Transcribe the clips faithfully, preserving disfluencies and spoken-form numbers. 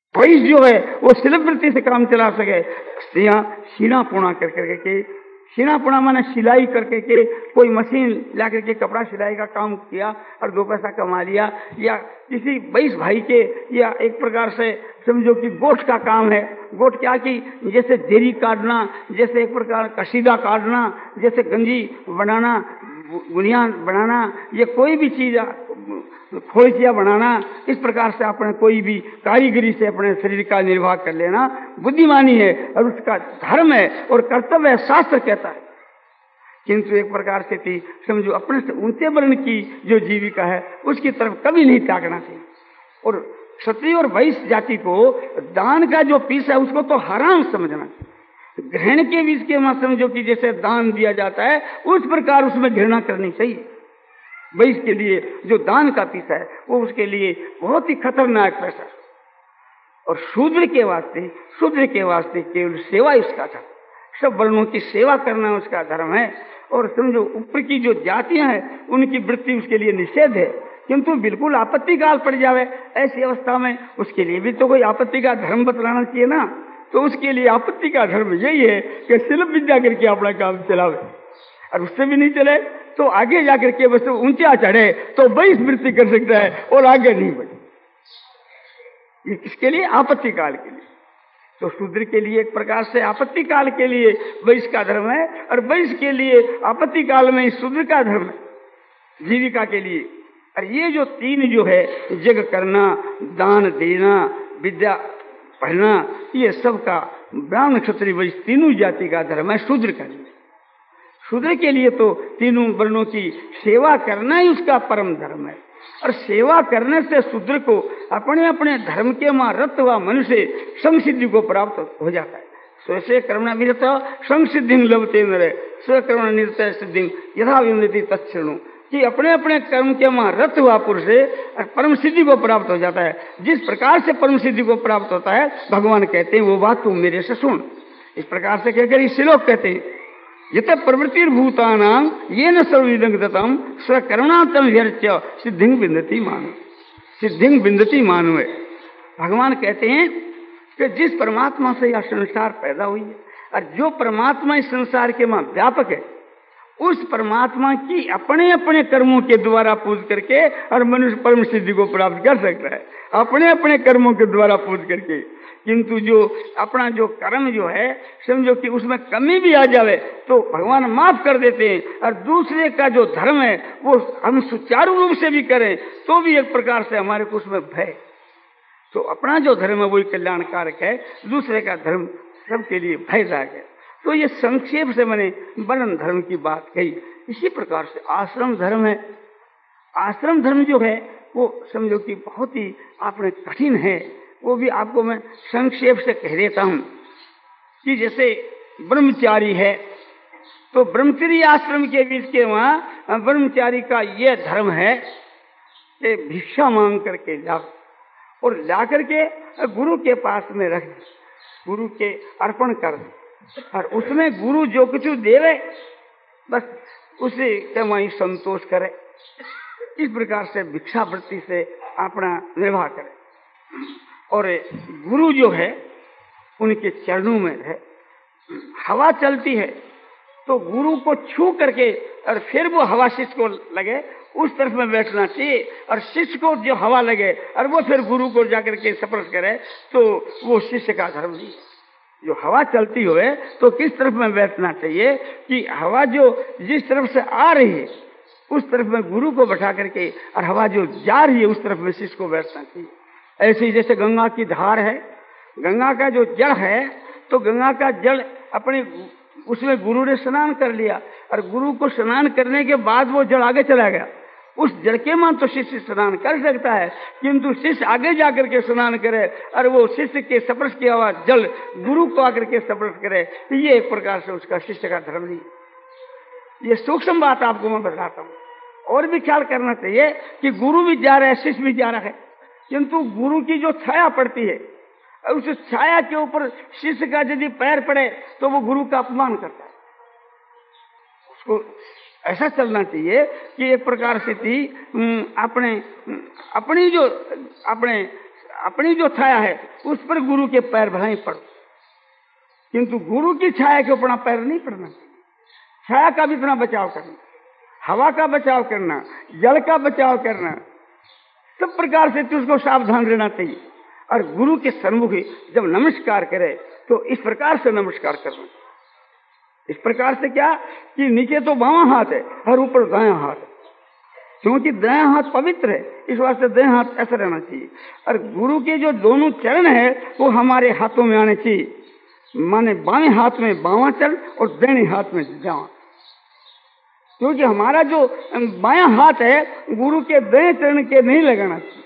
वैश्य जो है वो शिल्पवृत्ति से काम चला सके, सीना पुणा कर करके, सीना पुणा माने सिलाई करके के कोई मशीन ला करके कपड़ा सिलाई का काम किया और दो पैसा कमा लिया, या किसी वैश्य भाई के, या एक प्रकार से समझो कि गोठ का काम है। गोठ क्या कि जैसे देरी काटना, जैसे एक प्रकार कसीदा काटना, जैसे गंजी बनाना, बुनियान बनाना, ये कोई भी चीज खोलचिया बनाना, इस प्रकार से अपने कोई भी कारीगरी से अपने शरीर का निर्वाह कर लेना बुद्धिमानी है और उसका धर्म है और कर्तव्य है, शास्त्र कहता है। किंतु एक प्रकार से थी समझो अपने से ऊंचे वर्ण की जो जीविका है उसकी तरफ कभी नहीं ताकना चाहिए। और क्षत्रिय और वैश्य जाति को दान का जो पीस है उसको तो हराम समझना चाहिए। ग्रहण के बीच के वहां समझो कि जैसे दान दिया जाता है उस प्रकार उसमें घृणा करनी चाहिए। वैश्य के लिए जो दान का पीसा है वो उसके लिए बहुत ही खतरनाक पैसा। और शूद्र के वास्ते शूद्र के वास्ते केवल सेवा उसका धर्म, सब वर्णों की सेवा करना उसका धर्म है। और समझो ऊपर की जो जातियां हैं उनकी वृत्ति उसके लिए निषेध है, किंतु बिल्कुल आपत्ति काल पड़ जावे ऐसी अवस्था में उसके लिए भी तो कोई आपत्ति का धर्म बतलाना चाहिए ना। तो उसके लिए आपत्ति का धर्म यही है कि शिल्प विद्या करके अपना काम चलावे, और उससे भी नहीं चले तो आगे जाकर के बस ऊंचा चढ़े तो वैश्य वृत्ति कर सकता है और आगे नहीं बढ़े। ये किसके लिए? आपत्ति काल के लिए। तो शूद्र के लिए एक प्रकार से आपत्ति काल के लिए वैश्य का धर्म है, और वैश्य के लिए आपत्ति काल में शूद्र का धर्म है जीविका के लिए। और ये जो तीन जो है जग करना, दान देना, विद्या पढ़ना, ये सब का ब्राह्मण क्षत्रिय वैश्य तीनों जाति का धर्म है शूद्र का लिए। शूद्र के लिए तो तीनों वर्णों की सेवा करना ही उसका परम धर्म है। और सेवा करने से शूद्र को अपने अपने धर्म के मां रत हुआ मनुष्य संसिद्धि को प्राप्त हो जाता है। स्वसे कर्मणा विरत संसिद्धि लभते नरे स्वकर्मणा निरत सिद्धि यथा विन्दति तत्क्षणु, कि अपने अपने कर्म के मां रत हुआ पुरुष परम सिद्धि को प्राप्त हो जाता है। जिस प्रकार से परम सिद्धि को प्राप्त होता है भगवान कहते हैं वो बात तुम मेरे से सुन। इस प्रकार से कहकर इस श्लोक कहते हैं यत प्रवृत्तिर्भूतानां येन सर्वविदं दत्तं स्वकर्मणातम व्यर्च्य सिद्धिं विन्दति मानु, सिद्धिं विन्दति मानु है। भगवान कहते हैं कि जिस परमात्मा से यह संसार पैदा हुई है और जो परमात्मा इस संसार के मां व्यापक है, उस परमात्मा की अपने अपने कर्मों के द्वारा पूज करके और मनुष्य परम सिद्धि को प्राप्त कर सकता है, अपने अपने कर्मों के द्वारा पूज करके। किंतु जो अपना जो कर्म जो है समझो कि उसमें कमी भी आ जावे तो भगवान माफ कर देते हैं, और दूसरे का जो धर्म है वो हम सुचारू रूप से भी करें तो भी एक प्रकार से हमारे को उसमें भय। तो अपना जो धर्म है वही कल्याणकारक है, दूसरे का धर्म सबके लिए भयदायक है। तो ये संक्षेप से मैंने वर्ण धर्म की बात कही। इसी प्रकार से आश्रम धर्म है। आश्रम धर्म जो है वो समझो कि बहुत ही आपने कठिन है, वो भी आपको मैं संक्षेप से कह देता हूं कि जैसे ब्रह्मचारी है तो ब्रह्मचर्य आश्रम के बीच के वहां ब्रह्मचारी का ये धर्म है कि भिक्षा मांग करके जाओ और जाकर के गुरु के पास में रख, गुरु के अर्पण कर दे, और उसमें गुरु जो कुछ देवे बस उसे के वहीं संतोष करे। इस प्रकार से भिक्षावृत्ति से अपना निर्वाह करे। और गुरु जो है उनके चरणों में है। हवा चलती है तो गुरु को छू करके और फिर वो हवा शिष्य को लगे उस तरफ में बैठना चाहिए, और शिष्य को जो हवा लगे और वो फिर गुरु को जाकर के स्पर्श करे तो वो शिष्य का धर्म नहीं। जो हवा चलती हुए तो किस तरफ में बैठना चाहिए कि हवा जो जिस तरफ से आ रही है उस तरफ में गुरु को बैठा करके, और हवा जो जा रही है उस तरफ में शिष्य को बैठना चाहिए। ऐसे ही जैसे गंगा की धार है, गंगा का जो जल है तो गंगा का जल अपने उसमें गुरु ने स्नान कर लिया, और गुरु को स्नान करने के बाद वो जल आगे चला गया। उस जल के मान तो शिष्य स्नान कर सकता है, किंतु शिष्य आगे जाकर के स्नान करे और वो शिष्य के स्पर्श किया हुआ जल गुरु को आकर के स्पर्श करे, तो ये एक प्रकार से उसका शिष्य का धर्म नहीं। ये सूक्ष्म बात आपको मैं बताता हूँ। और भी ख्याल करना चाहिए कि गुरु भी जा रहा है, शिष्य भी जा रहा है, किंतु गुरु की जो छाया पड़ती है उस छाया के ऊपर शिष्य का यदि पैर पड़े तो वो गुरु का अपमान करता है। उसको ऐसा चलना चाहिए कि एक प्रकार से थी अपने अपनी जो अपने अपनी जो छाया है उस पर गुरु के पैर भले ही पड़ो, किंतु गुरु की छाया के ऊपर पैर नहीं पड़ना। छाया का भी इतना बचाव करना, हवा का बचाव करना, जल का बचाव करना, सब प्रकार से उसको सावधान रहना चाहिए। और गुरु के सन्मुख जब नमस्कार करे तो इस प्रकार से नमस्कार करना। इस प्रकार से क्या कि नीचे तो बावां हाथ है और ऊपर दायां हाथ है, क्योंकि दायां हाथ पवित्र है, इस वास्ते दायां हाथ ऐसा रहना चाहिए। और गुरु के जो दोनों चरण है वो हमारे हाथों में आने चाहिए, माने बाएं हाथ में बावां चरण और दाहिने हाथ में दायां, क्योंकि हमारा जो बायां हाथ है गुरु के दाएं चरण के नहीं लगाना चाहिए।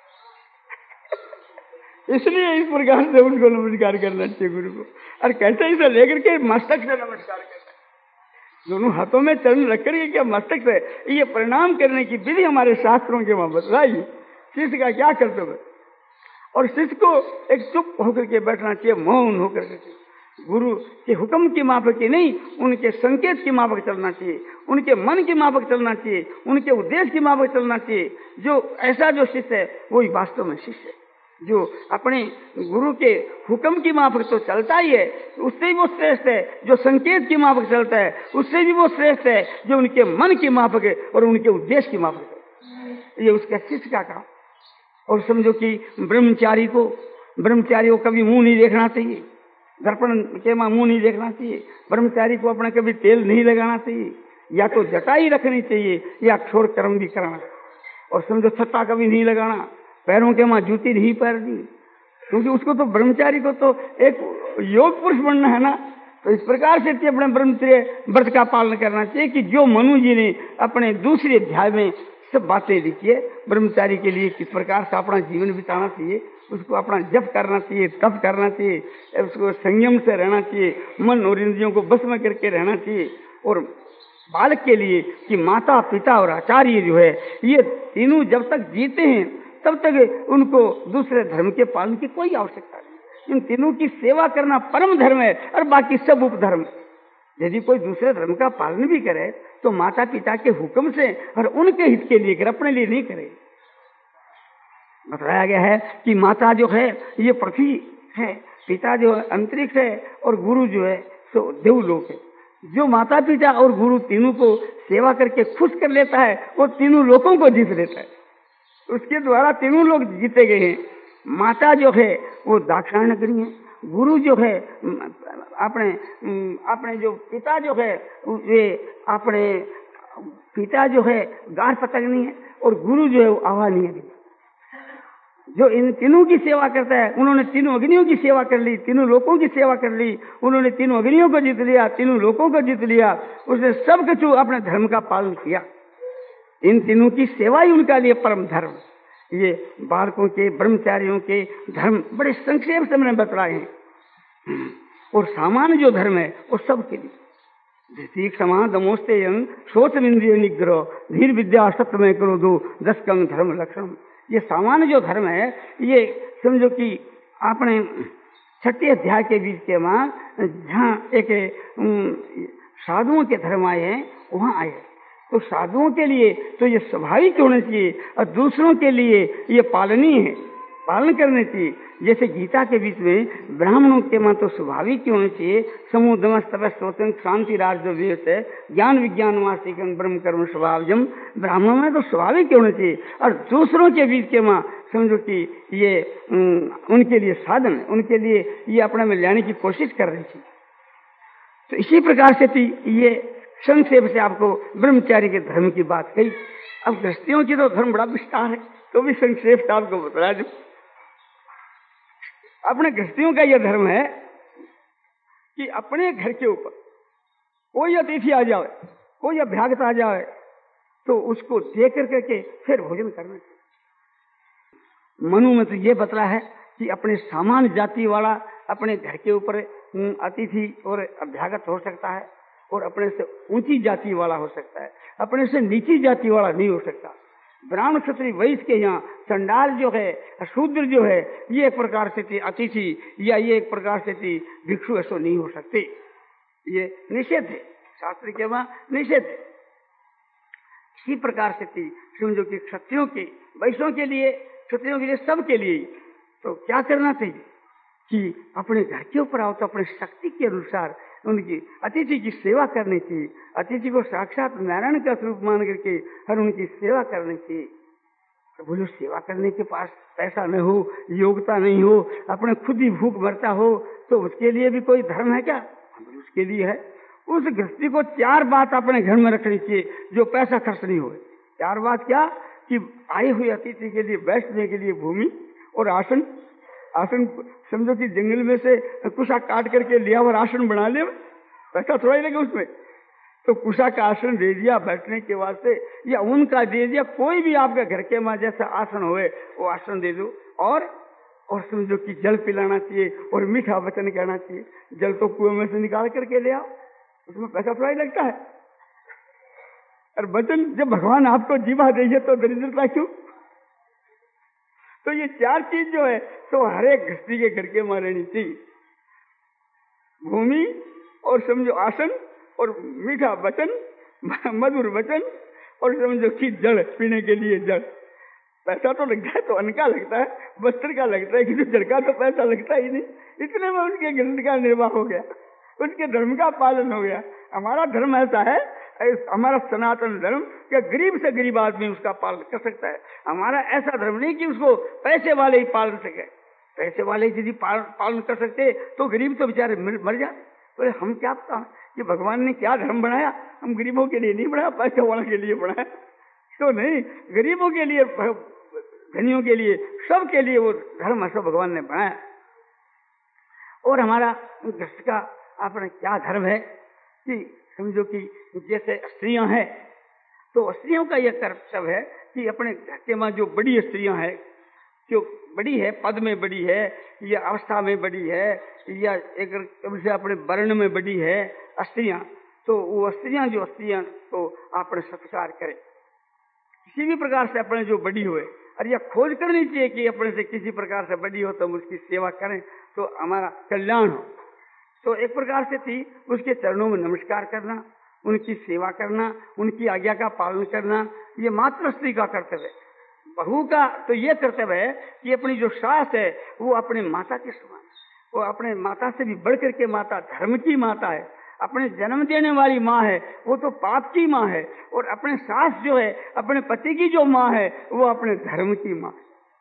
इसलिए इस प्रकार से उनको नमस्कार करना चाहिए गुरु को। और कैसे इसे लेकर के मस्तक से नमस्कार करना, दोनों हाथों में चरण रख करके क्या मस्तक से ये प्रणाम करने की विधि हमारे शास्त्रों के वहां बतलाई। शिष्य का क्या कर्तव्य है, और शिष्य को एक चुप होकर के बैठना चाहिए, मौन होकर के, गुरु के हुक्म की माफक की नहीं, उनके संकेत की माफक चलना चाहिए, उनके मन की माफक चलना चाहिए, उनके उद्देश्य की माफक चलना चाहिए। जो ऐसा जो शिष्य है वही वास्तव में शिष्य है, जो अपने गुरु के हुक्म की माफक तो चलता ही है, उससे भी वो श्रेष्ठ है। जो संकेत की माफक चलता है उससे भी वो श्रेष्ठ है, जो उनके मन की माफक है और उनके उद्देश्य की माफक है। ये उसका शिष्य का काम। और समझो कि ब्रह्मचारी को ब्रह्मचारी को कभी मुंह नहीं देखना चाहिए, दर्पण के मां मुंह नहीं देखना चाहिए। ब्रह्मचारी को अपना कभी तेल नहीं लगाना चाहिए, या तो जटाई रखनी चाहिए या क्षौर कर्म भी कराना। और समझो छत्ता कभी नहीं लगाना, पैरों के मां जूती नहीं पहननी, क्योंकि उसको तो ब्रह्मचारी को तो एक योग पुरुष बनना है ना। तो इस प्रकार से अपने ब्रह्मचर्य व्रत का पालन करना चाहिए कि जो मनु जी ने अपने दूसरे अध्याय में सब बातें लिखी है, ब्रह्मचारी के लिए किस प्रकार से अपना जीवन बिताना चाहिए, उसको अपना जप करना चाहिए, तप करना चाहिए, उसको संयम से रहना चाहिए, मन और इंद्रियों को बस में करके रहना चाहिए। और बालक के लिए कि माता पिता और आचार्य जो है ये तीनों जब तक जीते हैं तब तक उनको दूसरे धर्म के पालन की कोई आवश्यकता नहीं। इन तीनों की सेवा करना परम धर्म है और बाकी सब उपधर्म। यदि कोई दूसरे धर्म का पालन भी करे तो माता पिता के हुक्म से और उनके हित के लिए करे, अपने लिए नहीं करे। बताया गया है कि माता जो है ये पृथ्वी है, पिता जो है अंतरिक्ष है और गुरु जो है सो देवलोक है। जो माता पिता और गुरु तीनों को सेवा करके खुश कर लेता है वो तीनों लोगों को जीत लेता है, उसके द्वारा तीनों लोग जीते गए हैं। माता जो है वो दाक्षायणी नगरी है, गुरु जो है अपने अपने जो पिता जो है वे अपने पिता जो है गाढ़ पतंगनी है और गुरु जो है वो आवानी है। जो इन तीनों की सेवा करता है, उन्होंने तीनों अग्नियों की सेवा कर ली, तीनों लोगों की सेवा कर ली, उन्होंने तीनों अग्नियों को जीत लिया, तीनों लोगों को जीत लिया, उसने सब कुछ अपने धर्म का पालन किया। इन तीनों की सेवा ही उनका लिए परम धर्म। ये बालकों के ब्रह्मचारियों के धर्म बड़े संक्षेप से मैंने बतलाए हैं। और सामान्य जो धर्म है वो सबके लिए जैसे क्षमा दमोस्ते शोच इंद्रिय निग्रह धीर विद्या सत्य में करो दो दस कम धर्म लक्षण। ये सामान्य जो धर्म है ये समझो कि आपने छठे अध्याय के बीच के मां जहाँ एक साधुओं के धर्म आए हैं वहां आए। तो साधुओं के लिए तो ये स्वाभाविक होना चाहिए और दूसरों के लिए ये पालनीय है, पालन करने चाहिए। जैसे गीता के बीच में ब्राह्मणों के मां तो स्वाभाविक ही होने चाहिए, समूह दमस तपस स्वतंत्र शांति राज है ज्ञान विज्ञान वासिकन ब्रह्म कर्म स्वभावजम, ब्राह्मणों में तो स्वाभाविक होना चाहिए। और दूसरों के बीच के मां समझो कि ये उनके लिए साधन है, उनके लिए ये अपने में लाने की कोशिश कर रही थी। तो इसी प्रकार से थी ये संक्षेप से आपको ब्रह्मचारी के धर्म की बात कही। अब गृहस्थियों की तो धर्म बड़ा विस्तार है, तो भी संक्षेप से आपको बता दूं। अपने गृहस्थियों का यह धर्म है कि अपने घर के ऊपर कोई अतिथि आ जाए, कोई अभ्यागत आ जाए तो उसको देख करके के फिर भोजन करना चाहिए। मनु में तो ये बतला है कि अपने सामान्य जाति वाला अपने घर के ऊपर अतिथि और अभ्यागत हो सकता है और अपने से ऊंची जाति वाला हो सकता है, अपने से नीची जाति वाला नहीं हो सकता। ब्राह्मण क्षत्रिय वैश्य के यहाँ चंडाल जो है, शूद्र जो है, ये एक प्रकार से थी अतिथि या ये एक प्रकार से थी भिक्षु, ऐसा नहीं हो सकते। ये निषेध है, शास्त्र के वहां निषेध है। इसी प्रकार से थी समझो कि क्षत्रियों के वैश्यों के लिए, क्षत्रियों के लिए, सबके लिए तो क्या करना चाहिए कि अपने घर के ऊपर आओ तो अपने शक्ति के अनुसार उनकी अतिथि की सेवा करनी चाहिए। अतिथि को साक्षात नारायण का स्वरूप मान करके हर उनकी सेवा करनी चाहिए। बोलो सेवा करने के पास पैसा न हो, योग्यता नहीं हो, अपने खुद ही भूख मरता हो, तो उसके लिए भी कोई धर्म है क्या? उसके लिए है। उस गृहस्थी को चार बात अपने घर में रखनी चाहिए जो पैसा खर्च नहीं हो। चार बात क्या कि आए हुए अतिथि के लिए बैठने के लिए भूमि और आसन। आसन समझो कि जंगल में से कुशा काट करके लिया और आसन बना ले, पैसा थोड़ा ही लगे उसमें। तो कुशा का आसन दे दिया बैठने के वास्ते, या उनका दे दिया, कोई भी आपके घर के माँ जैसा आसन होए वो आसन दे दो। और और समझो कि जल पिलाना चाहिए और मीठा वचन कहना चाहिए। जल तो कुएं में से निकाल करके ले आओ, उसमें पैसा थोड़ा ही लगता है। और वचन जब भगवान आपको जीवा देंगे तो दरिद्रता क्यों? तो ये चार चीज जो है तो हर एक गृहस्थी के घर के मां रहनी चाहिए। भूमि और समझो आसन और मीठा वचन, मधुर वचन, और समझो कि जल पीने के लिए जल। पैसा तो लगता है तो अन्न का लगता है, वस्त्र का लगता है, किसी जल का तो पैसा लगता ही नहीं। इतने में उनके गृहस्थ का निर्वाह हो गया, उसके धर्म का पालन हो गया। हमारा धर्म ऐसा है, हमारा सनातन धर्म क्या गरीब से गरीब आदमी उसका पालन कर सकता है। हमारा ऐसा धर्म नहीं कि उसको पैसे वाले ही पालन सके। पैसे वाले यदि पालन कर सकते तो गरीब तो बेचारे मर जाते। तो हम क्या पता कि भगवान ने क्या धर्म बनाया? हम गरीबों के लिए नहीं बनाया, पैसे वालों के लिए बनाया तो नहीं, गरीबों के लिए, धनियों के लिए, सबके लिए वो धर्म ऐसा भगवान ने बनाया। और हमारा गृहस्थ का अपना क्या धर्म है कि समझो कि जैसे स्त्रियां हैं तो स्त्रियों का यह कर्तव्य है कि अपने घर के मां जो बड़ी स्त्रियां हैं, जो बड़ी है, पद में बड़ी है या अवस्था में बड़ी है या एक से अपने वर्ण में बड़ी है स्त्रियां, तो वो स्त्रियां जो स्त्रियां तो अपने सत्कार करें किसी भी प्रकार से, अपने जो बड़ी हुए। और यह खोज करनी चाहिए कि अपने से किसी प्रकार से बड़ी हो तो हम उसकी सेवा करें तो हमारा कल्याण हो। तो एक प्रकार से थी उसके चरणों में नमस्कार करना, उनकी सेवा करना, उनकी आज्ञा का पालन करना, ये मात्र स्त्री का कर्तव्य है। बहू का तो ये कर्तव्य है कि अपनी जो सास है वो अपने माता के समान, वो अपने माता से भी बढ़ करके माता धर्म की माता है। अपने जन्म देने वाली माँ है वो तो पाप की माँ है, और अपने सास जो है अपने पति की जो माँ है वो अपने धर्म की माँ।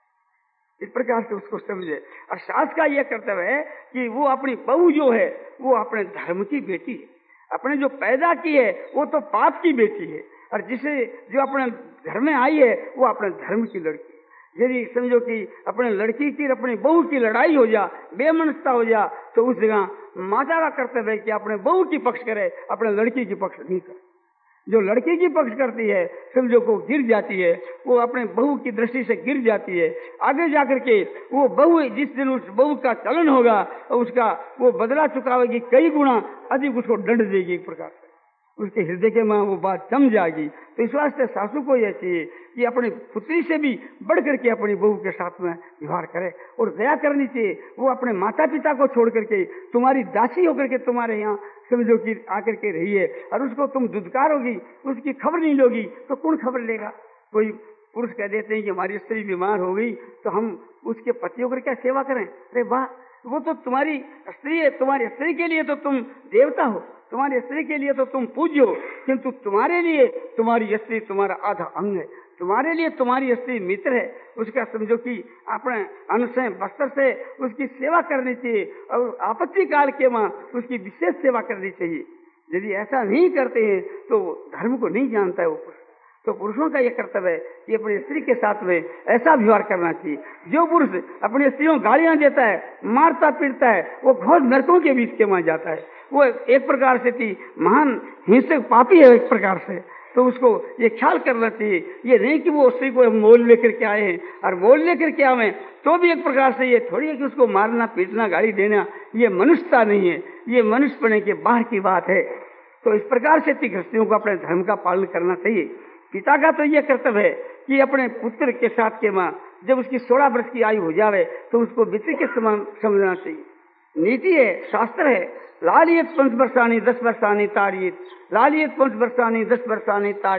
इस प्रकार से उसको समझे। और सास का यह कर्तव्य है कि वो अपनी बहू जो है वो अपने धर्म की बेटी है, अपने जो पैदा की है वो तो पाप की बेटी है, और जिसे जो अपने घर में आई है वो अपने धर्म की लड़की। यदि समझो कि अपने लड़की की अपनी बहू की लड़ाई हो जा, बेमनस्ता हो जा, तो उस जगह माता का कर्तव्य है कि अपने बहू की पक्ष करे, अपने लड़की की पक्ष नहीं करे। जो लड़की की पक्ष करती है समझो को गिर जाती है, वो अपने बहू की दृष्टि से गिर जाती है। आगे जाकर के वो बहू जिस दिन उस बहू का चलन होगा उसका वो बदला चुकावेगी, कई गुना अधिक उसको दंड देगी। एक प्रकार से उसके हृदय के में वो बात जम जाएगी। तो इस वास्ते सासू को यह चाहिए कि अपनी पुत्री से भी बढ़ करके अपनी बहू के साथ में व्यवहार करे और दया करनी चाहिए। वो अपने माता पिता को छोड़ करके तुम्हारी दासी होकर के तुम्हारे यहाँ समझो कि आकर के रही है, और उसको तुम दुदकारोगी, उसकी खबर नहीं लोगी तो कौन खबर लेगा? कोई पुरुष कह देते हैं कि हमारी स्त्री बीमार हो गई तो हम उसके पति होकर क्या सेवा करें? अरे वाह, वो तो तुम्हारी स्त्री है, तुम्हारी स्त्री के लिए तो तुम देवता हो, तुम्हारी स्त्री के लिए तो तुम पूज्य हो, किंतु तुम्हारे लिए तुम्हारी स्त्री तुम्हारा आधा अंग है, तुम्हारे लिए तुम्हारी स्त्री मित्र है। उसका समझो कि अपने अन्न से वस्त्र से उसकी सेवा करनी चाहिए, और आपत्ति काल के मां उसकी विशेष सेवा करनी चाहिए। यदि ऐसा नहीं करते हैं तो धर्म को नहीं जानता है वो पुरुष। तो पुरुषों का यह कर्तव्य है कि अपनी स्त्री के साथ में ऐसा व्यवहार करना चाहिए। जो पुरुष अपनी स्त्रियों गालियां देता है, मारता पीटता है, वो घोर नरकों के बीच के वहां जाता है। वो एक प्रकार से थी महान हिंसक पापी है एक प्रकार से। तो उसको ये ख्याल करना चाहिए, ये नहीं कि वो स्त्री को मोल लेकर के आए हैं और मोल लेकर के आवे तो भी एक प्रकार से ये थोड़ी है कि उसको मारना पीटना गाली देना ये मनुष्यता नहीं है, ये मनुष्य बने के बाहर की बात है। तो इस प्रकार से गृहस्थियों को अपने धर्म का पालन करना चाहिए। पिता का तो यह कर्तव्य है कि अपने पुत्र के साथ के मां जब उसकी सोलह वर्ष की आयु हो जावे तो उसको मित्र के समान समझना चाहिए। नीति है, शास्त्र है, लालियत पंच वर्षानी दस वर्षानी ताड़ियत, लालियत पंच वर्षानी दस वर्षानी ताड़ियत।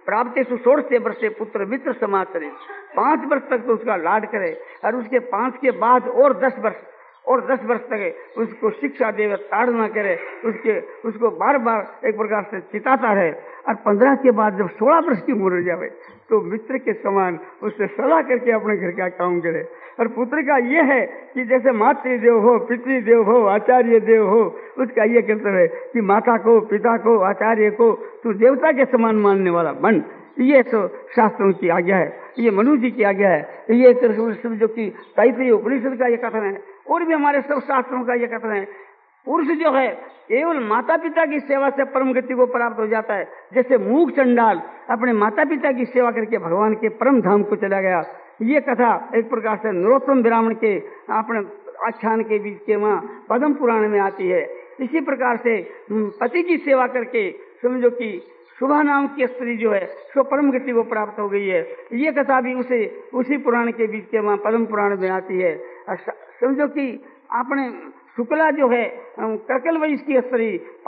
प्राप्तेषु षोडशे वर्षे पुत्र मित्र समाचरे, पांच वर्ष तक तो उसका लाड करे और उसके पांच के बाद और दस वर्ष और दस वर्ष तक उसको शिक्षा देवे, ताड़ना करे, उसके उसको बार बार एक प्रकार से चिताता रहे और पंद्रह के बाद जब सोलह वर्ष की उम्र हो जाए तो मित्र के समान उससे सलाह करके अपने घर का काम करे। और पुत्र का ये है कि जैसे मातृदेव हो, पितृदेव हो, आचार्य देव हो, उसका ये कहते है कि माता को, पिता को, आचार्य को तू देवता के समान मानने वाला बन। ये तो शास्त्रों की आज्ञा है, ये मनु जी की आज्ञा है, ये जो कि तैत्तिरीय उपनिषद का ये कथन है और भी हमारे सब शास्त्रों का ये कथन है। पुरुष जो है केवल माता पिता की सेवा से परम गति को प्राप्त हो जाता है। जैसे मूक चंडाल अपने माता पिता की सेवा करके भगवान के परम धाम को चला गया। ये कथा एक प्रकार से नरोत्तम ब्राह्मण के अपने आख्यान के बीच के वहाँ पद्म पुराण में आती है। इसी प्रकार से पति की सेवा करके समझो कि शुभा नाम की स्त्री जो है सो परम गति को प्राप्त हो गई है। ये कथा भी उसे उसी पुराण के बीच के वहाँ पद्म पुराण में आती है। समझो कि आपने शुक्ला जो है कर्कल वैश्य की स्त्री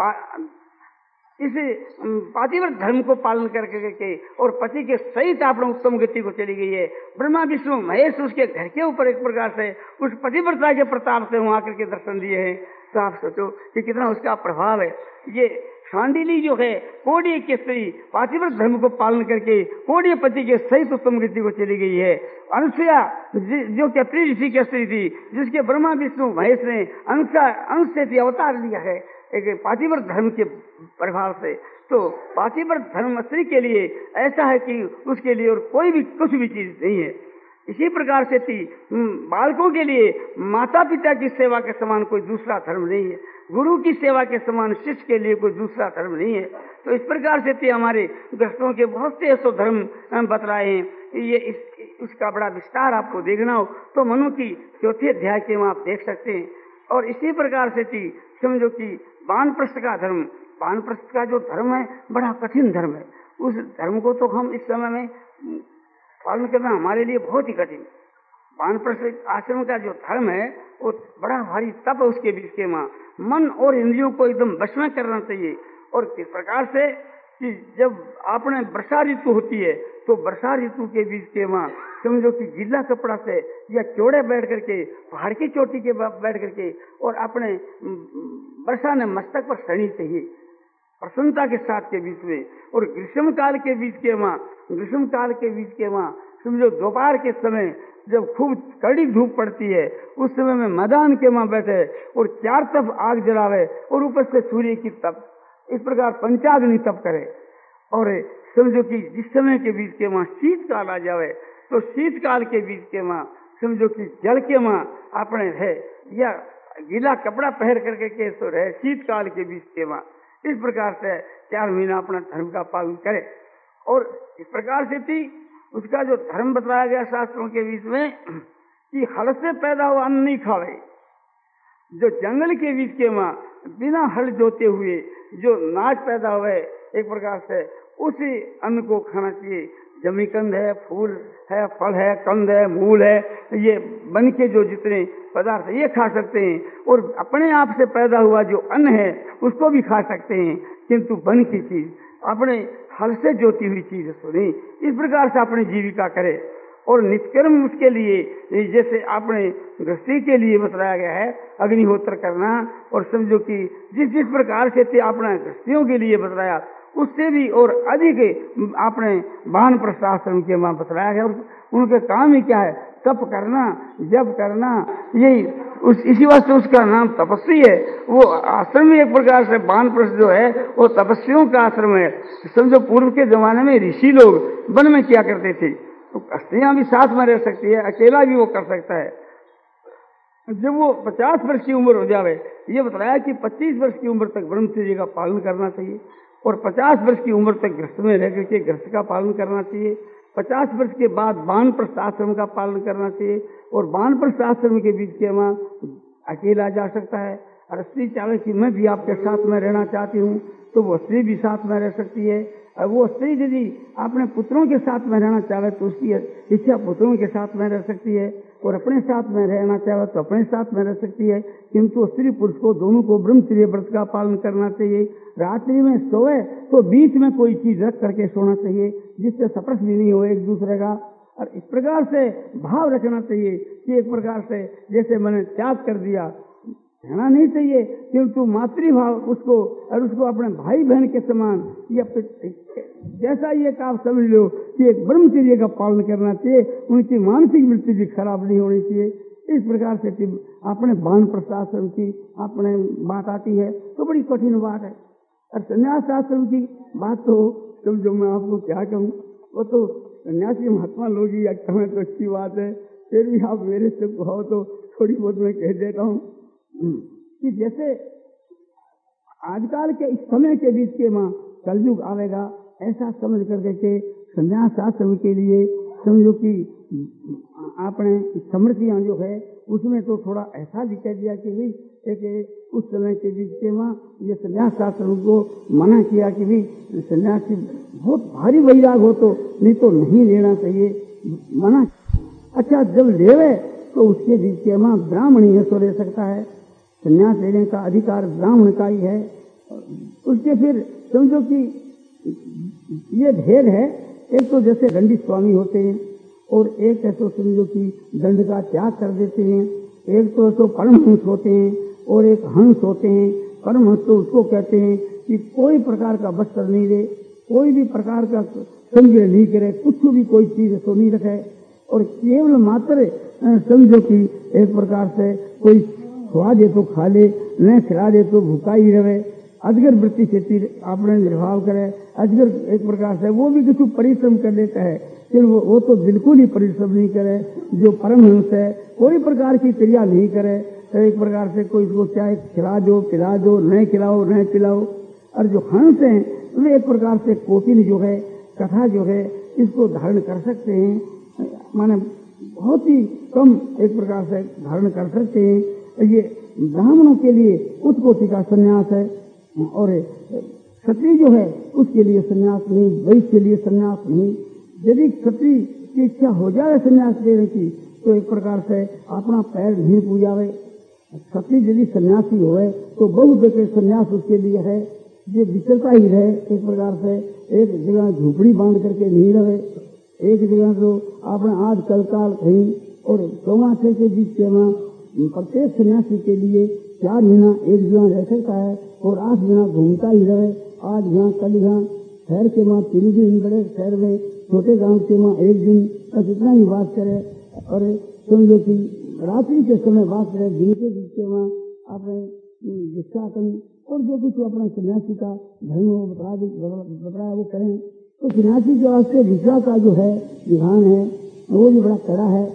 इस पातिव्रत धर्म को पालन करके के और पति के सहित आपने उत्तम गति को चली गई है। ब्रह्मा विष्णु महेश उसके घर के ऊपर एक प्रकार से उस पतिव्रता के प्रताप से वहां करके दर्शन दिए हैं। तो आप सोचो कि कितना उसका प्रभाव है। ये शांडिली जो है कोड़िय की स्त्री पातिव्रत धर्म को पालन करके कोड़िय पति के सहित उत्तम गति को चली गई है। अनुसुया जो कि अत्रि ऋषि की स्त्री थी, जिसके ब्रह्मा विष्णु महेश ने अनुसा अंश से अवतार लिया है एक पातिव्रत धर्म के प्रभाव से। तो पातिव्रत धर्म स्त्री के लिए ऐसा है कि उसके लिए और कोई भी कुछ भी चीज नहीं है। इसी प्रकार से थी बालकों के लिए माता पिता की सेवा के समान कोई दूसरा धर्म नहीं है। गुरु की सेवा के समान शिष्य के लिए कोई दूसरा धर्म नहीं है। तो इस प्रकार से थी हमारे ग्रस्तों के बहुत से ऐसे धर्म बतलाए हैं। ये इस, इसका बड़ा विस्तार आपको देखना हो तो मनु की चौथे अध्याय के में आप देख सकते हैं। और इसी प्रकार से थी समझो कि वानप्रस्थ का धर्म, वानप्रस्थ का जो धर्म है बड़ा कठिन धर्म है। उस धर्म को तो हम इस समय में पालन करना हमारे लिए बहुत ही कठिन। वानप्रस्थ आश्रम का जो धर्म है वो बड़ा भारी तप है। उसके बीच के माँ मन और इंद्रियों को एकदम वश में करना चाहिए। और किस प्रकार से कि जब आपने वर्षा ऋतु होती है तो वर्षा ऋतु के बीच के माँ समझो कि गीला कपड़ा से या चौड़े बैठ करके पहाड़ की चोटी के बैठ करके और अपने वर्षा ने मस्तक पर सड़ी चाहिए प्रसन्नता के साथ के बीच में। और ग्रीष्म काल के बीच के माँ ग्रीष्म काल के बीच के माँ समझो दोपहर के समय जब खूब कड़ी धूप पड़ती है उस समय में मैदान के माँ बैठे और चार तरफ आग जलावे और ऊपर से सूर्य की तप, इस प्रकार पंचाग्नि तप करे। और समझो कि जिस समय के बीच के माँ शीतकाल आ जावे तो शीतकाल के बीच के माँ समझो कि जल के माँ अपने है या गीला कपड़ा पहन करके के तो रहे शीतकाल के बीच के माँ। इस प्रकार से चार महीना अपना धर्म का पालन करे। और इस प्रकार से थी उसका जो धर्म बताया गया शास्त्रों के बीच में कि हल से पैदा हुआ अन्न नहीं खावे। जो जंगल के बीच के माँ बिना हल जोते हुए जो नाच पैदा हुए एक प्रकार से उसी अन्न को खाना चाहिए। जमीकंद है, फूल है, फल है, कंद है, मूल है, ये बन के जो जितने पदार्थ ये खा सकते हैं। और अपने आप से पैदा हुआ जो अन्न है उसको भी खा सकते हैं, किंतु बन की चीज अपने हल से जोती हुई चीज सुनी। इस प्रकार से अपनी जीविका करे। और निष्कर्म उसके लिए जैसे आपने गृहस्थी के लिए बताया गया है अग्निहोत्र करना। और समझो कि जिस जिस प्रकार से थे आपने गृहस्थियों के लिए बताया उससे भी और अधिक आपने वानप्रस्थ आश्रम के वहां बताया गया। उनके काम ही क्या है? तप करना, जप करना, यही उस इसी वास्ते उसका नाम तपस्वी है। वो आश्रम ही एक प्रकार से वानप्रस्थ जो है वो तपस्वियों का आश्रम है। समझो पूर्व के जमाने में ऋषि लोग वन में क्या करते थे, तो स्त्रियां भी साथ में रह सकती है, अकेला भी वो कर सकता है। जब वो पचास वर्ष की उम्र हो जावे, ये बताया कि पच्चीस वर्ष की उम्र तक ब्रह्मचर्य का पालन करना चाहिए और पचास वर्ष की उम्र तक गृहस्थ में रह करके गृहस्थ का पालन करना चाहिए। पचास वर्ष के बाद वानप्रस्थ आश्रम का पालन करना चाहिए और वानप्रस्थ आश्रम के बीच के वहाँ अकेला जा सकता है। और स्त्री चाहे कि मैं भी आपके साथ में रहना चाहती हूँ तो वो स्त्री भी साथ में रह सकती है। और वो स्त्री यदि अपने पुत्रों के साथ में रहना चाहे तो उसकी इच्छा पुत्रों के साथ में रह सकती है। और अपने साथ में रहना चाहे तो अपने साथ में रह सकती है, किंतु स्त्री पुरुष को दोनों को ब्रह्मचर्य व्रत का पालन करना चाहिए। रात्रि में सोए तो बीच में कोई चीज रख करके सोना चाहिए जिससे स्पर्श भी नहीं हो एक दूसरे का, और इस प्रकार से भाव रखना चाहिए कि एक प्रकार से जैसे मैंने त्याग कर दिया, कहना नहीं चाहिए, किंतु मातृभाव उसको और उसको अपने भाई बहन के समान या जैसा ये काम समझ लो कि एक ब्रह्मचर्य का पालन करना चाहिए, उनकी मानसिक वृत्ति भी खराब नहीं होनी चाहिए। इस प्रकार से अपने बान प्रशासन की अपने बात आती है तो बड़ी कठिन बात है। और संन्यास आश्रम की बात तो समझो मैं आपको क्या कहूँ, वो तो सन्यासी महात्मा लोग ही कहें तो अच्छी बात है, फिर भी आप मेरे से कहो तो थोड़ी बहुत मैं कह देता हूँ कि जैसे आजकल के इस समय के बीच के माँ कलयुग आवेगा, ऐसा समझ करके के संन्यास आश्रम के लिए समझो कि आपने समृद्धियां जो है उसमें तो थोड़ा ऐसा भी कह दिया कि भाई एक उस समय के बीच के माँ ये संन्यास आश्रम को मना किया कि भाई सन्यासी बहुत भारी वैराग हो तो नहीं तो नहीं लेना चाहिए, मना। अच्छा, जब लेवे तो उसके बीच के माँ ब्राह्मण ही तो ले सकता है, संन्यास लेने का अधिकार ब्राह्मण का ही है। उसके फिर समझो कि ये भेद है, एक तो जैसे दंडी स्वामी होते हैं और एक ऐसा समझो कि दंड का त्याग कर देते हैं, एक तो ऐसा परमहंस होते हैं और एक हंस होते हैं। परमहंस तो उसको कहते हैं कि कोई प्रकार का वस्त्र नहीं दे, कोई भी प्रकार का संग्रह नहीं करे, कुछ भी कोई चीज ऐसा नहीं रखे और केवल मात्र समझो कि एक प्रकार से कोई खवा दे तो खा ले, न खिला दे तो भूखा ही रहे, अजगर वृत्ति से आपने निर्वाह करे। अजगर एक प्रकार से वो भी कुछ परिश्रम कर लेता है, फिर वो, वो तो बिल्कुल ही परिश्रम नहीं करे। जो परमहंस है कोई प्रकार की क्रिया नहीं करे, तो एक प्रकार से कोई इसको चाहे खिला दो पिला दो, न खिलाओ न पिलाओ। और जो हंस है वे एक प्रकार से कोटिन जो है कथा जो है इसको धारण कर सकते हैं, माने बहुत ही कम एक प्रकार से धारण कर सकते हैं। ये ब्राह्मणों के लिए उस कोटि का संन्यास है और क्षत्रिय जो है उसके लिए संन्यास नहीं, वैश्य के लिए संन्यास नहीं। यदि क्षत्रिय की इच्छा हो जाए संन्यास लेने की तो एक प्रकार से अपना पैर नहीं पूजावे। क्षत्रिय यदि सन्यासी होए तो बहुत देखे संन्यास उसके लिए है, ये विचलता ही रहे, एक प्रकार से एक जगह झोपड़ी बांध करके नहीं रहे, एक जगह तो अपने आज कल काल कहीं और चौमासे के बीच में प्रत्येक सन्यासी के लिए चार महीना एक जगह रह सकता है और आठ महीना घूमता ही रहे। आज यहाँ कल यहाँ शहर के वहाँ तीन दिन, बड़े शहर में छोटे गांव के वहाँ एक दिन बस इतना ही बात करे और समझो कि रात्रि के समय बात करे, दिन के बीच के वहाँ अपने जिसका करें और जो कुछ अपना सन्यासी का धर्म बता बताया वो करें। तो सन्यासी के वास्ते विद्या का जो है विधान है वो भी बड़ा कड़ा है।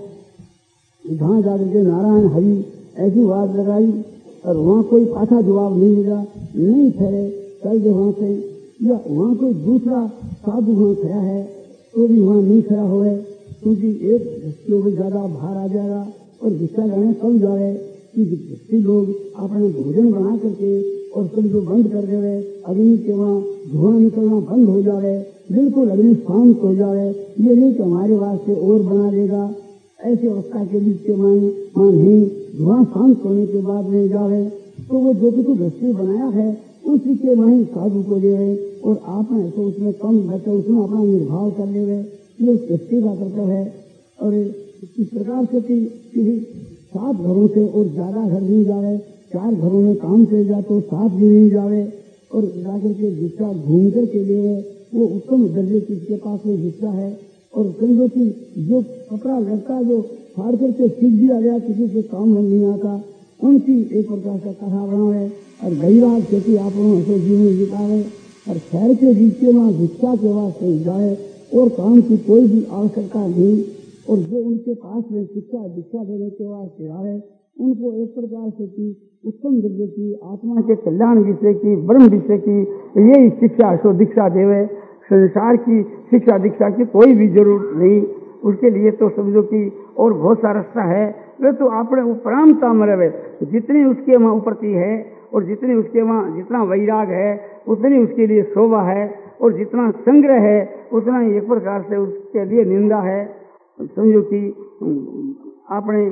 जहाँ जाकर के नारायण हरि ऐसी बात लगाई और वहाँ कोई पाछा जवाब नहीं मिला, नहीं ठहरे कल जो वहाँ से, या वहाँ कोई दूसरा साधु वहाँ खड़ा है तो भी वहाँ नहीं खड़ा हुए, क्योंकि एक व्यक्ति को ज्यादा भार आ जाएगा और गुस्सा करने कम जाए कि व्यक्ति लोग अपने भोजन बना करके और सब जो बंद कर दे, अग्नि के वहाँ धुआं निकलना बंद हो जाए, बिल्कुल अग्नि शांत हो जाए, ये नहीं कि हमारे वास्ते और बना देगा। ऐसे अवस्था के बीच के मान मान नहीं, धुआं शांत होने के बाद में जावे तो वो जो कुछ व्यक्ति बनाया है उसी के वहीं साधु को दे और आपने तो उसमें कम घटे उसमें अपना निर्भाव कर ले, ये व्यक्ति का कर्तव्य है। और इस प्रकार से कि सात घरों से और ज्यादा घर नहीं जावे, चार घरों में काम चल जाए तो सात भी नहीं जावे और जाकर के जिसका घूम कर के लिए वो उत्तम दर्जे किसके पास में हिस्सा है। और समझो कि जो कपड़ा लड़का जो फाड़ करके सीख दिया गया किसी से काम नहीं आता, उनकी एक प्रकार का कथा बनावे और गरीबाग खेती आप ऐसे जीवन जितावे और शहर के बीच में भिक्षा के वास्ते जाए और काम की कोई भी आवश्यकता नहीं। और जो उनके पास में शिक्षा दीक्षा देने के वास्ते आए उनको एक प्रकार से की उत्तम दर्जे की आत्मा के कल्याण विषय की ब्रह्म विषय की यही शिक्षा सो दीक्षा देवे। संसार की शिक्षा दीक्षा की कोई भी जरूरत नहीं, उसके लिए तो समझो कि और बहुत सा रास्ता है, वे तो अपने उपरामता में रहे, जितनी उसके वहाँ उपरती है और जितनी उसके वहाँ जितना वैराग है उतनी उसके लिए शोभा है और जितना संग्रह है उतना ही एक प्रकार से उसके लिए निंदा है। समझो कि अपने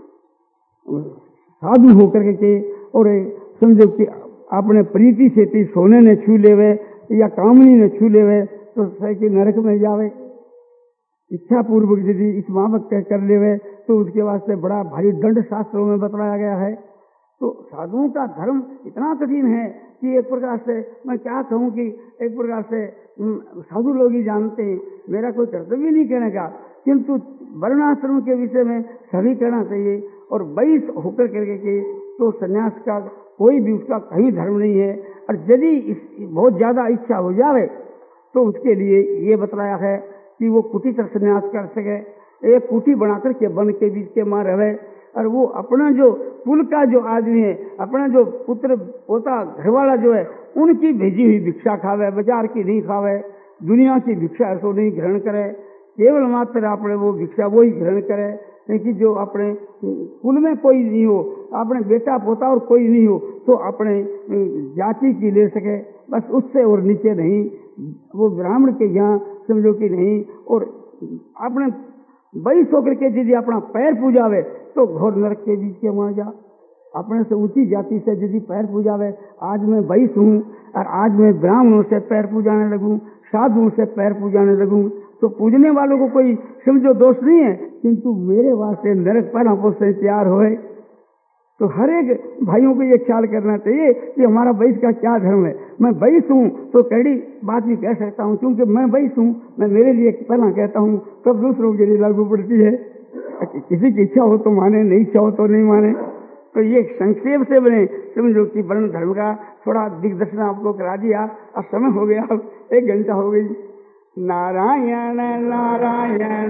साधु होकर के और समझो कि अपने प्रीति से सोने ने छू लेवे या कामनी ने छू लेवे तो सही नरक में जावे। इच्छा पूर्वक यदि इस मामक कर लेवे तो उसके वास्ते बड़ा भारी दंड शास्त्रों में बतलाया गया है। तो साधुओं का धर्म इतना कठिन है कि एक प्रकार से मैं क्या कहूँ कि एक प्रकार से साधु लोग ही जानते हैं, मेरा कोई कर्तव्य नहीं कहने का, किंतु वर्णाश्रम के विषय में सभी कहना चाहिए। और बाईस होकर करके के तो सन्यास का कोई भी उसका कहीं धर्म नहीं है। और यदि बहुत ज्यादा इच्छा हो जावे तो उसके लिए ये बतलाया है कि वो कुटी तक सन्यास कर सके, एक कुटी बनाकर के वन के बीच के मां रहे और वो अपना जो कुल का जो आदमी है, अपना जो पुत्र पोता घरवाला जो है, उनकी भेजी हुई भिक्षा खावे, बाजार की नहीं खावे, दुनिया की भिक्षा ऐसो नहीं ग्रहण करे, केवल मात्र अपने वो भिक्षा वो ही ग्रहण करे। कि जो अपने कुल में कोई नहीं हो, अपने बेटा पोता और कोई नहीं हो तो अपने जाति की ले सके, बस उससे और नीचे नहीं। वो ब्राह्मण के यहाँ समझो कि नहीं। और अपने बाईस होकर के यदि अपना पैर पूजावे तो घोर नरक के बीच के वहां जा। अपने से ऊंची जाति से यदि पैर पूजावे, आज मैं बाईस हूँ और आज मैं ब्राह्मणों से पैर पूजाने लगूं, साधुओं से पैर पूजाने लगूं, तो पूजने वालों को कोई समझो दोष नहीं है, किंतु मेरे वास्ते नरक पर से तैयार होए। तो हर एक भाइयों को ये ख्याल करना चाहिए कि हमारा बाईस का क्या धर्म है। मैं बाईस हूँ तो कड़ी बात भी कह सकता हूँ, क्योंकि मैं बाईस हूँ, मैं मेरे लिए पहला कहता हूँ तब दूसरों के लिए लागू पड़ती है। किसी की इच्छा हो तो माने, नहीं इच्छा हो तो नहीं माने। तो ये संक्षेप से बने समझो कि वर्ण धर्म का थोड़ा दिग्दर्शन आपको करा दिया। अब समय हो गया, अब एक घंटा हो गई। नारायण नारायण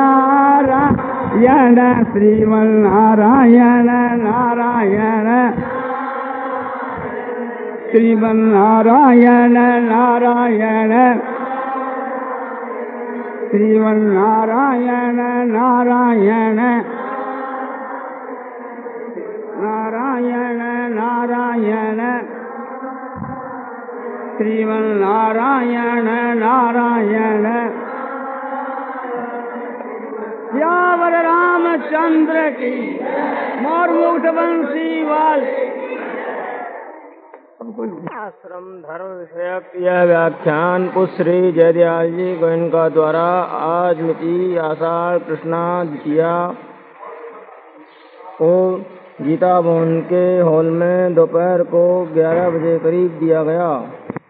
नारायण श्रीमन नारायण नारायण श्रीमन नारायण नारायण श्रीमन नारायण नारायण नारायण नारायण श्रीमन नारायण नारायण सियावर रामचंद्र की मोरमुक्त बंसी वाल। आश्रम धर्म विषयक यह व्याख्यान पुश्री जयदयाल जी गोयनका द्वारा आज मिति आषाढ़ कृष्णा द्वितीया को गीता भवन के हॉल में दोपहर को ग्यारह बजे करीब दिया गया।